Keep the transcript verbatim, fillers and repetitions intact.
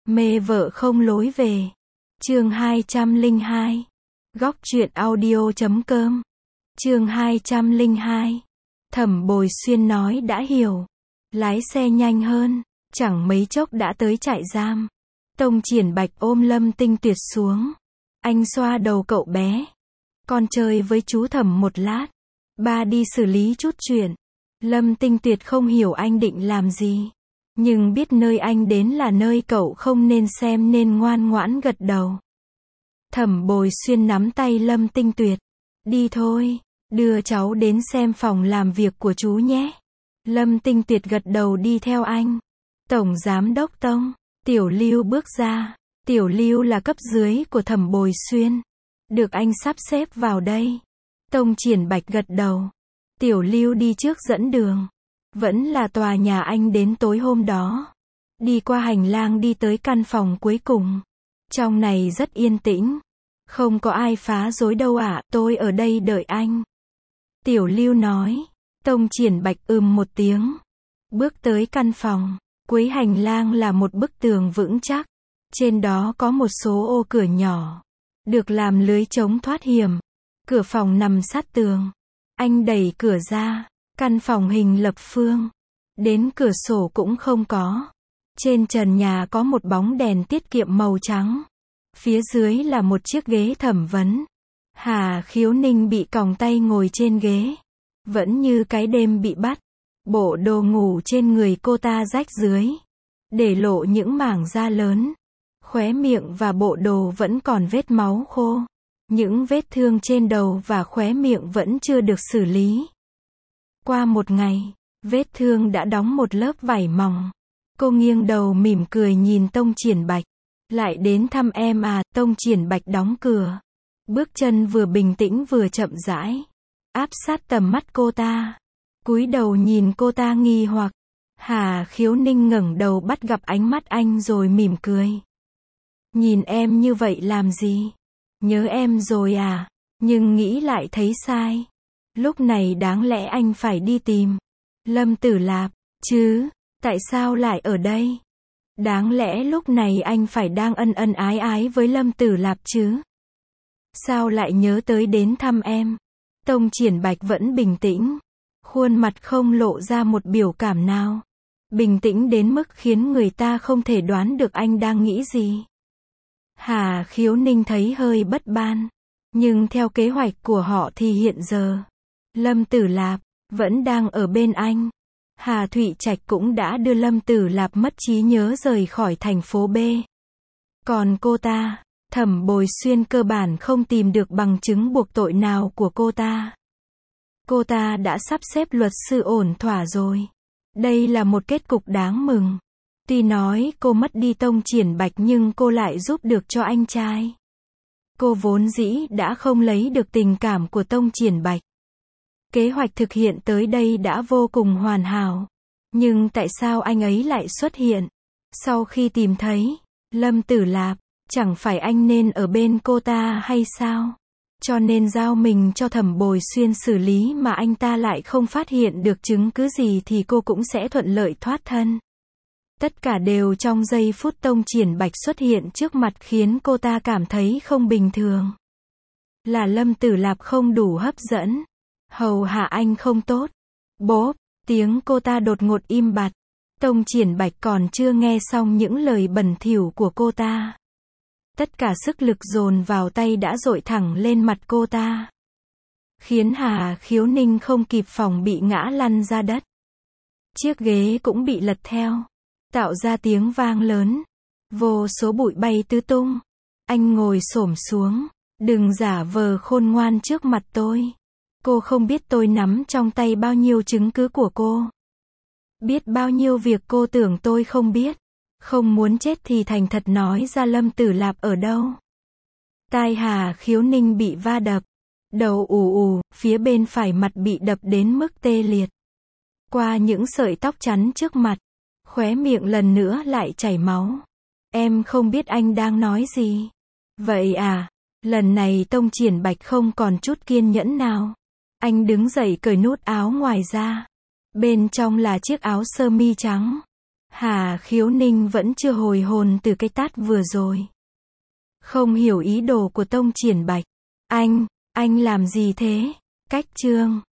Mê vợ không lối về. Chương hai trăm lẻ hai. Góc truyện audio chấm com. Chương hai trăm lẻ hai. Thẩm Bồi Xuyên nói đã hiểu. Lái xe nhanh hơn, chẳng mấy chốc đã tới trại giam. Tông Triển Bạch ôm Lâm Tinh Tuyệt xuống. Anh xoa đầu cậu bé. Con chơi với chú Thẩm một lát. Ba đi xử lý chút chuyện. Lâm Tinh Tuyệt không hiểu anh định làm gì. Nhưng biết nơi anh đến là nơi cậu không nên xem nên ngoan ngoãn gật đầu. Thẩm Bồi Xuyên nắm tay Lâm Tinh Tuyệt. Đi thôi, đưa cháu đến xem phòng làm việc của chú nhé. Lâm Tinh Tuyệt gật đầu đi theo anh. Tổng Giám đốc Tông, Tiểu Lưu bước ra. Tiểu Lưu là cấp dưới của Thẩm Bồi Xuyên. Được anh sắp xếp vào đây. Tông Triển Bạch gật đầu. Tiểu Lưu đi trước dẫn đường. Vẫn là tòa nhà anh đến tối hôm đó. Đi qua hành lang đi tới căn phòng cuối cùng. Trong này rất yên tĩnh. Không có ai phá rối đâu ạ, tôi ở đây đợi anh. Tiểu Lưu nói. Tông Triển Bạch ừm một tiếng. Bước tới căn phòng. Cuối hành lang là một bức tường vững chắc. Trên đó có một số ô cửa nhỏ. Được làm lưới chống thoát hiểm. Cửa phòng nằm sát tường. Anh đẩy cửa ra. Căn phòng hình lập phương. Đến cửa sổ cũng không có. Trên trần nhà có một bóng đèn tiết kiệm màu trắng. Phía dưới là một chiếc ghế thẩm vấn. Hà Khiếu Ninh bị còng tay ngồi trên ghế. Vẫn như cái đêm bị bắt. Bộ đồ ngủ trên người cô ta rách dưới. Để lộ những mảng da lớn. Khóe miệng và bộ đồ vẫn còn vết máu khô. Những vết thương trên đầu và khóe miệng vẫn chưa được xử lý. Qua một ngày, vết thương đã đóng một lớp vải mỏng. Cô nghiêng đầu mỉm cười nhìn Tông Triển Bạch. Lại đến thăm em à, Tông Triển Bạch đóng cửa. Bước chân vừa bình tĩnh vừa chậm rãi. Áp sát tầm mắt cô ta. Cúi đầu nhìn cô ta nghi hoặc. Hà Khiếu Ninh ngẩng đầu bắt gặp ánh mắt anh rồi mỉm cười. Nhìn em như vậy làm gì? Nhớ em rồi à? Nhưng nghĩ lại thấy sai. Lúc này đáng lẽ anh phải đi tìm Lâm Tử Lạp, chứ? Tại sao lại ở đây? Đáng lẽ lúc này anh phải đang ân ân ái ái với Lâm Tử Lạp chứ? Sao lại nhớ tới đến thăm em? Tông Triển Bạch vẫn bình tĩnh. Khuôn mặt không lộ ra một biểu cảm nào. Bình tĩnh đến mức khiến người ta không thể đoán được anh đang nghĩ gì. Hà Khiếu Ninh thấy hơi bất ban. Nhưng theo kế hoạch của họ thì hiện giờ Lâm Tử Lạp vẫn đang ở bên anh. Hà Thụy Trạch cũng đã đưa Lâm Tử Lạp mất trí nhớ rời khỏi thành phố B. Còn cô ta, Thẩm Bồi Xuyên cơ bản không tìm được bằng chứng buộc tội nào của cô ta. Cô ta đã sắp xếp luật sư ổn thỏa rồi. Đây là một kết cục đáng mừng. Tuy nói cô mất đi Tông Triển Bạch nhưng cô lại giúp được cho anh trai. Cô vốn dĩ đã không lấy được tình cảm của Tông Triển Bạch. Kế hoạch thực hiện tới đây đã vô cùng hoàn hảo. Nhưng tại sao anh ấy lại xuất hiện? Sau khi tìm thấy Lâm Tử Lạp, chẳng phải anh nên ở bên cô ta hay sao? Cho nên giao mình cho Thẩm Bồi Xuyên xử lý mà anh ta lại không phát hiện được chứng cứ gì thì cô cũng sẽ thuận lợi thoát thân. Tất cả đều trong giây phút Tông Triển Bạch xuất hiện trước mặt khiến cô ta cảm thấy không bình thường. Là Lâm Tử Lạp không đủ hấp dẫn. Hầu hạ anh không tốt. Bốp, tiếng cô ta đột ngột im bặt. Tông Triển Bạch còn chưa nghe xong những lời bẩn thỉu của cô ta. Tất cả sức lực dồn vào tay đã dội thẳng lên mặt cô ta. Khiến Hà Khiếu Ninh không kịp phòng bị ngã lăn ra đất. Chiếc ghế cũng bị lật theo. Tạo ra tiếng vang lớn. Vô số bụi bay tứ tung. Anh ngồi xổm xuống. Đừng giả vờ khôn ngoan trước mặt tôi. Cô không biết tôi nắm trong tay bao nhiêu chứng cứ của cô. Biết bao nhiêu việc cô tưởng tôi không biết. Không muốn chết thì thành thật nói ra Lâm Tử Lạp ở đâu. Tai Hà Khiếu Ninh bị va đập. Đầu ù ù, phía bên phải mặt bị đập đến mức tê liệt. Qua những sợi tóc chắn trước mặt. Khóe miệng lần nữa lại chảy máu. Em không biết anh đang nói gì. Vậy à, lần này Tông Triển Bạch không còn chút kiên nhẫn nào. Anh đứng dậy cởi nút áo ngoài ra. Bên trong là chiếc áo sơ mi trắng. Hà Khiếu Ninh vẫn chưa hồi hồn từ cái tát vừa rồi. Không hiểu ý đồ của Tông Triển Bạch. Anh, anh làm gì thế? Cách Trương.